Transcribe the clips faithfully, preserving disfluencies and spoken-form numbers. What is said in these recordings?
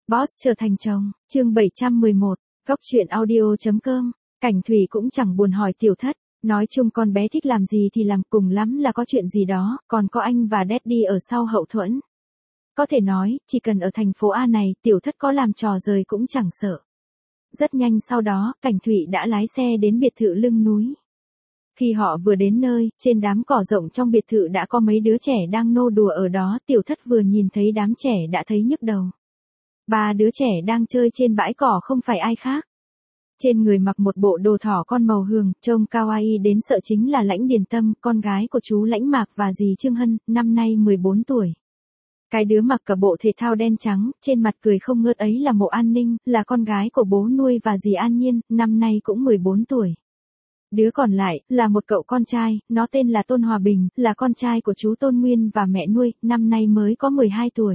Boss trở thành chồng, chương bảy trăm mười một, góc truyện audio.com, Cảnh Thủy cũng chẳng buồn hỏi Tiểu Thất, nói chung con bé thích làm gì thì làm, cùng lắm là có chuyện gì đó, còn có anh và Daddy ở sau hậu thuẫn. Có thể nói, chỉ cần ở thành phố A này, Tiểu Thất có làm trò rời cũng chẳng sợ. Rất nhanh sau đó, Cảnh Thủy đã lái xe đến biệt thự lưng núi. Khi họ vừa đến nơi, trên đám cỏ rộng trong biệt thự đã có mấy đứa trẻ đang nô đùa ở đó, Tiểu Thất vừa nhìn thấy đám trẻ đã thấy nhức đầu. Ba đứa trẻ đang chơi trên bãi cỏ không phải ai khác. Trên người mặc một bộ đồ thỏ con màu hường, trông kawaii đến sợ chính là Lãnh Điền Tâm, con gái của chú Lãnh Mạc và dì Trương Hân, năm nay mười bốn tuổi. Cái đứa mặc cả bộ thể thao đen trắng, trên mặt cười không ngớt ấy là Mộ An Ninh, là con gái của bố nuôi và dì An Nhiên, năm nay cũng mười bốn tuổi. Đứa còn lại, là một cậu con trai, nó tên là Tôn Hòa Bình, là con trai của chú Tôn Nguyên và mẹ nuôi, năm nay mới có mười hai tuổi.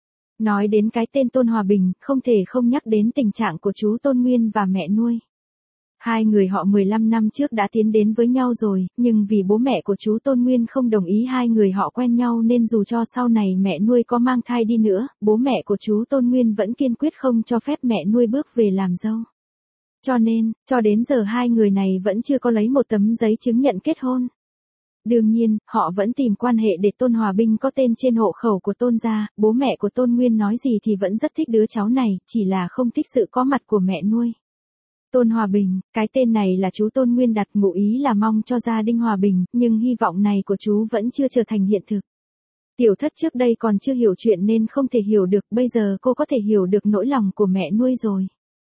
Nói đến cái tên Tôn Hòa Bình, không thể không nhắc đến tình trạng của chú Tôn Nguyên và mẹ nuôi. Hai người họ mười lăm năm trước đã tiến đến với nhau rồi, nhưng vì bố mẹ của chú Tôn Nguyên không đồng ý hai người họ quen nhau nên dù cho sau này mẹ nuôi có mang thai đi nữa, bố mẹ của chú Tôn Nguyên vẫn kiên quyết không cho phép mẹ nuôi bước về làm dâu. Cho nên, cho đến giờ hai người này vẫn chưa có lấy một tấm giấy chứng nhận kết hôn. Đương nhiên, họ vẫn tìm quan hệ để Tôn Hòa Bình có tên trên hộ khẩu của Tôn gia, bố mẹ của Tôn Nguyên nói gì thì vẫn rất thích đứa cháu này, chỉ là không thích sự có mặt của mẹ nuôi. Tôn Hòa Bình, cái tên này là chú Tôn Nguyên đặt, ngụ ý là mong cho gia đình hòa bình, nhưng hy vọng này của chú vẫn chưa trở thành hiện thực. Tiểu Thất trước đây còn chưa hiểu chuyện nên không thể hiểu được, bây giờ cô có thể hiểu được nỗi lòng của mẹ nuôi rồi.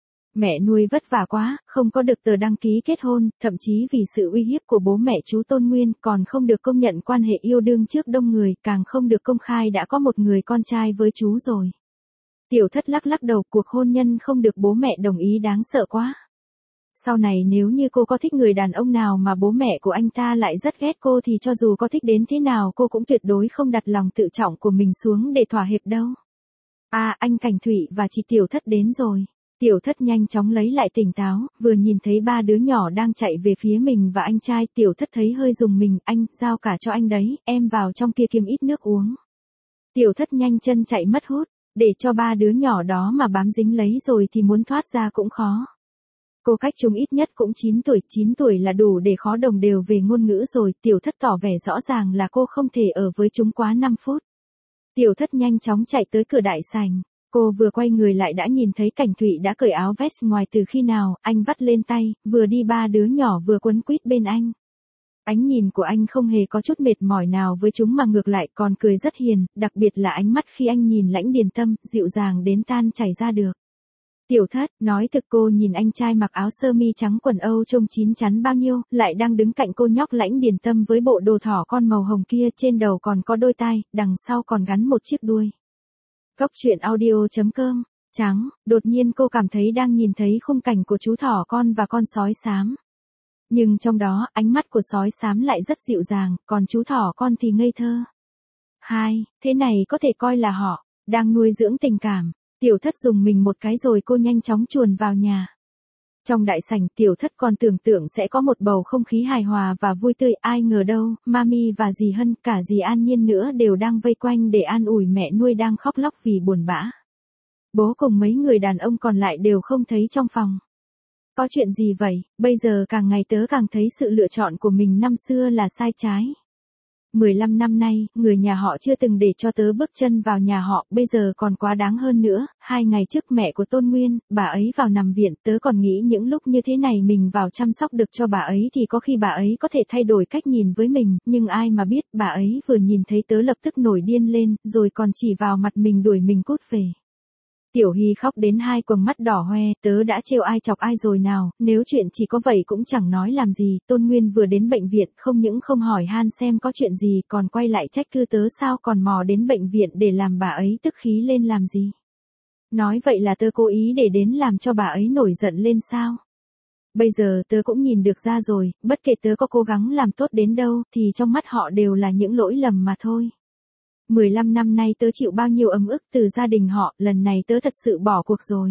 Mẹ nuôi vất vả quá, không có được tờ đăng ký kết hôn, thậm chí vì sự uy hiếp của bố mẹ chú Tôn Nguyên còn không được công nhận quan hệ yêu đương trước đông người, càng không được công khai đã có một người con trai với chú rồi. Tiểu Thất lắc lắc đầu, cuộc hôn nhân không được bố mẹ đồng ý đáng sợ quá. Sau này nếu như cô có thích người đàn ông nào mà bố mẹ của anh ta lại rất ghét cô thì cho dù có thích đến thế nào cô cũng tuyệt đối không đặt lòng tự trọng của mình xuống để thỏa hiệp đâu. À, anh Cảnh Thủy và chị Tiểu Thất đến rồi. Tiểu Thất nhanh chóng lấy lại tỉnh táo, vừa nhìn thấy ba đứa nhỏ đang chạy về phía mình và anh trai, Tiểu Thất thấy hơi rùng mình, anh, giao cả cho anh đấy, em vào trong kia kiếm ít nước uống. Tiểu Thất nhanh chân chạy mất hút, để cho ba đứa nhỏ đó mà bám dính lấy rồi thì muốn thoát ra cũng khó. Cô cách chúng ít nhất cũng chín tuổi, chín tuổi là đủ để khó đồng đều về ngôn ngữ rồi, Tiểu Thất tỏ vẻ rõ ràng là cô không thể ở với chúng quá năm phút. Tiểu Thất nhanh chóng chạy tới cửa đại sảnh. Cô vừa quay người lại đã nhìn thấy Cảnh Thủy đã cởi áo vest ngoài từ khi nào, anh vắt lên tay, vừa đi ba đứa nhỏ vừa quấn quýt bên anh. Ánh nhìn của anh không hề có chút mệt mỏi nào với chúng mà ngược lại còn cười rất hiền, đặc biệt là ánh mắt khi anh nhìn Lãnh Điền Tâm, dịu dàng đến tan chảy ra được. Tiểu Thất, nói thực cô nhìn anh trai mặc áo sơ mi trắng quần Âu trông chín chắn bao nhiêu, lại đang đứng cạnh cô nhóc Lãnh Điền Tâm với bộ đồ thỏ con màu hồng kia, trên đầu còn có đôi tai, đằng sau còn gắn một chiếc đuôi. Góc truyện audio.com, trắng, đột nhiên cô cảm thấy đang nhìn thấy khung cảnh của chú thỏ con và con sói xám. Nhưng trong đó, ánh mắt của sói xám lại rất dịu dàng, còn chú thỏ con thì ngây thơ. Hai, thế này có thể coi là họ đang nuôi dưỡng tình cảm. Tiểu Thất dùng mình một cái rồi cô nhanh chóng chuồn vào nhà. Trong đại sảnh, Tiểu Thất còn tưởng tượng sẽ có một bầu không khí hài hòa và vui tươi, ai ngờ đâu, Mami và dì Hân, cả dì An Nhiên nữa đều đang vây quanh để an ủi mẹ nuôi đang khóc lóc vì buồn bã. Bố cùng mấy người đàn ông còn lại đều không thấy trong phòng. Có chuyện gì vậy, bây giờ càng ngày tớ càng thấy sự lựa chọn của mình năm xưa là sai trái. mười lăm năm nay, người nhà họ chưa từng để cho tớ bước chân vào nhà họ, bây giờ còn quá đáng hơn nữa, hai ngày trước mẹ của Tôn Nguyên, bà ấy vào nằm viện, tớ còn nghĩ những lúc như thế này mình vào chăm sóc được cho bà ấy thì có khi bà ấy có thể thay đổi cách nhìn với mình, nhưng ai mà biết bà ấy vừa nhìn thấy tớ lập tức nổi điên lên, rồi còn chỉ vào mặt mình đuổi mình cút về. Tiểu Hy khóc đến hai quầng mắt đỏ hoe, tớ đã trêu ai chọc ai rồi nào, nếu chuyện chỉ có vậy cũng chẳng nói làm gì, Tôn Nguyên vừa đến bệnh viện không những không hỏi han xem có chuyện gì còn quay lại trách cứ tớ sao còn mò đến bệnh viện để làm bà ấy tức khí lên làm gì. Nói vậy là tớ cố ý để đến làm cho bà ấy nổi giận lên sao. Bây giờ tớ cũng nhìn được ra rồi, bất kể tớ có cố gắng làm tốt đến đâu thì trong mắt họ đều là những lỗi lầm mà thôi. mười lăm năm nay tớ chịu bao nhiêu ấm ức từ gia đình họ, lần này tớ thật sự bỏ cuộc rồi.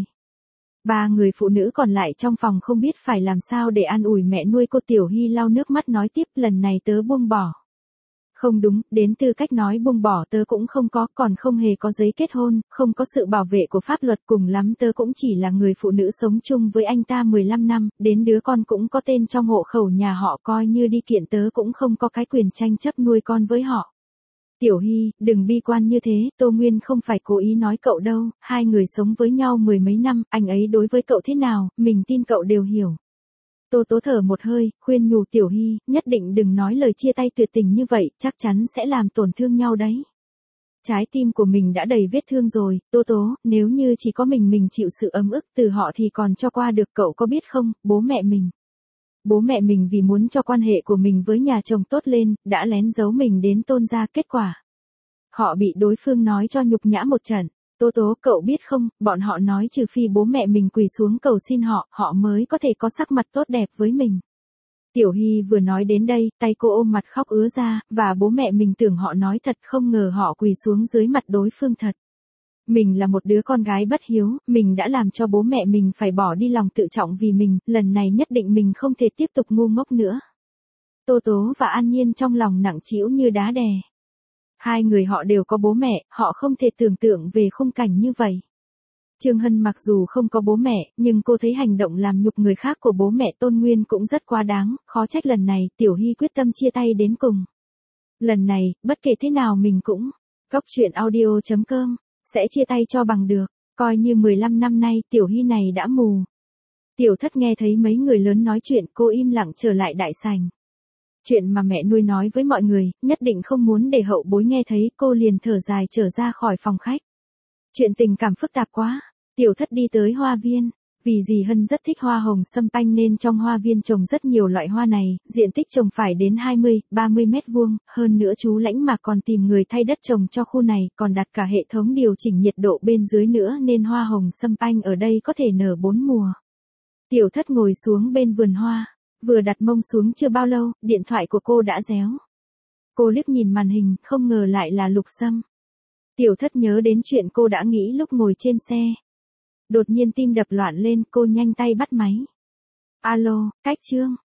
Ba người phụ nữ còn lại trong phòng không biết phải làm sao để an ủi mẹ nuôi cô. Tiểu Hy lau nước mắt nói tiếp, lần này tớ buông bỏ. Không đúng, đến tư cách nói buông bỏ tớ cũng không có, còn không hề có giấy kết hôn, không có sự bảo vệ của pháp luật, cùng lắm tớ cũng chỉ là người phụ nữ sống chung với anh ta mười lăm năm, đến đứa con cũng có tên trong hộ khẩu nhà họ, coi như đi kiện tớ cũng không có cái quyền tranh chấp nuôi con với họ. Tiểu Hy, đừng bi quan như thế, Tô Nguyên không phải cố ý nói cậu đâu, hai người sống với nhau mười mấy năm, anh ấy đối với cậu thế nào, mình tin cậu đều hiểu. Tô Tố thở một hơi, khuyên nhủ Tiểu Hy, nhất định đừng nói lời chia tay tuyệt tình như vậy, chắc chắn sẽ làm tổn thương nhau đấy. Trái tim của mình đã đầy vết thương rồi, Tô Tố, nếu như chỉ có mình mình chịu sự ấm ức từ họ thì còn cho qua được, cậu có biết không, bố mẹ mình. Bố mẹ mình vì muốn cho quan hệ của mình với nhà chồng tốt lên, đã lén giấu mình đến Tôn gia, kết quả. Họ bị đối phương nói cho nhục nhã một trận. Tố Tố, cậu biết không, bọn họ nói trừ phi bố mẹ mình quỳ xuống cầu xin họ, họ mới có thể có sắc mặt tốt đẹp với mình. Tiểu Hy vừa nói đến đây, tay cô ôm mặt khóc ứa ra, và bố mẹ mình tưởng họ nói thật, không ngờ họ quỳ xuống dưới mặt đối phương thật. Mình là một đứa con gái bất hiếu, mình đã làm cho bố mẹ mình phải bỏ đi lòng tự trọng vì mình, lần này nhất định mình không thể tiếp tục ngu ngốc nữa. Tô Tố và An Nhiên trong lòng nặng trĩu như đá đè. Hai người họ đều có bố mẹ, họ không thể tưởng tượng về khung cảnh như vậy. Trương Hân mặc dù không có bố mẹ, nhưng cô thấy hành động làm nhục người khác của bố mẹ Tôn Nguyên cũng rất quá đáng, khó trách lần này Tiểu Hy quyết tâm chia tay đến cùng. Lần này, bất kể thế nào mình cũng, Góc Truyện Audio chấm com, sẽ chia tay cho bằng được, coi như mười lăm năm nay Tiểu Hy này đã mù. Tiểu Thất nghe thấy mấy người lớn nói chuyện, cô im lặng trở lại đại sảnh. Chuyện mà mẹ nuôi nói với mọi người, nhất định không muốn để hậu bối nghe thấy, cô liền thở dài trở ra khỏi phòng khách. Chuyện tình cảm phức tạp quá. Tiểu Thất đi tới hoa viên. Vì dì Hân rất thích hoa hồng sâm panh nên trong hoa viên trồng rất nhiều loại hoa này, diện tích trồng phải đến hai mươi, ba mươi mét vuông, hơn nữa chú Lãnh Mạc còn tìm người thay đất trồng cho khu này, còn đặt cả hệ thống điều chỉnh nhiệt độ bên dưới nữa nên hoa hồng sâm panh ở đây có thể nở bốn mùa. Tiểu Thất ngồi xuống bên vườn hoa, vừa đặt mông xuống chưa bao lâu, điện thoại của cô đã réo. Cô liếc nhìn màn hình, không ngờ lại là Lục Sâm. Tiểu Thất nhớ đến chuyện cô đã nghĩ lúc ngồi trên xe. Đột nhiên tim đập loạn lên, cô nhanh tay bắt máy. Alo, Cách Trương.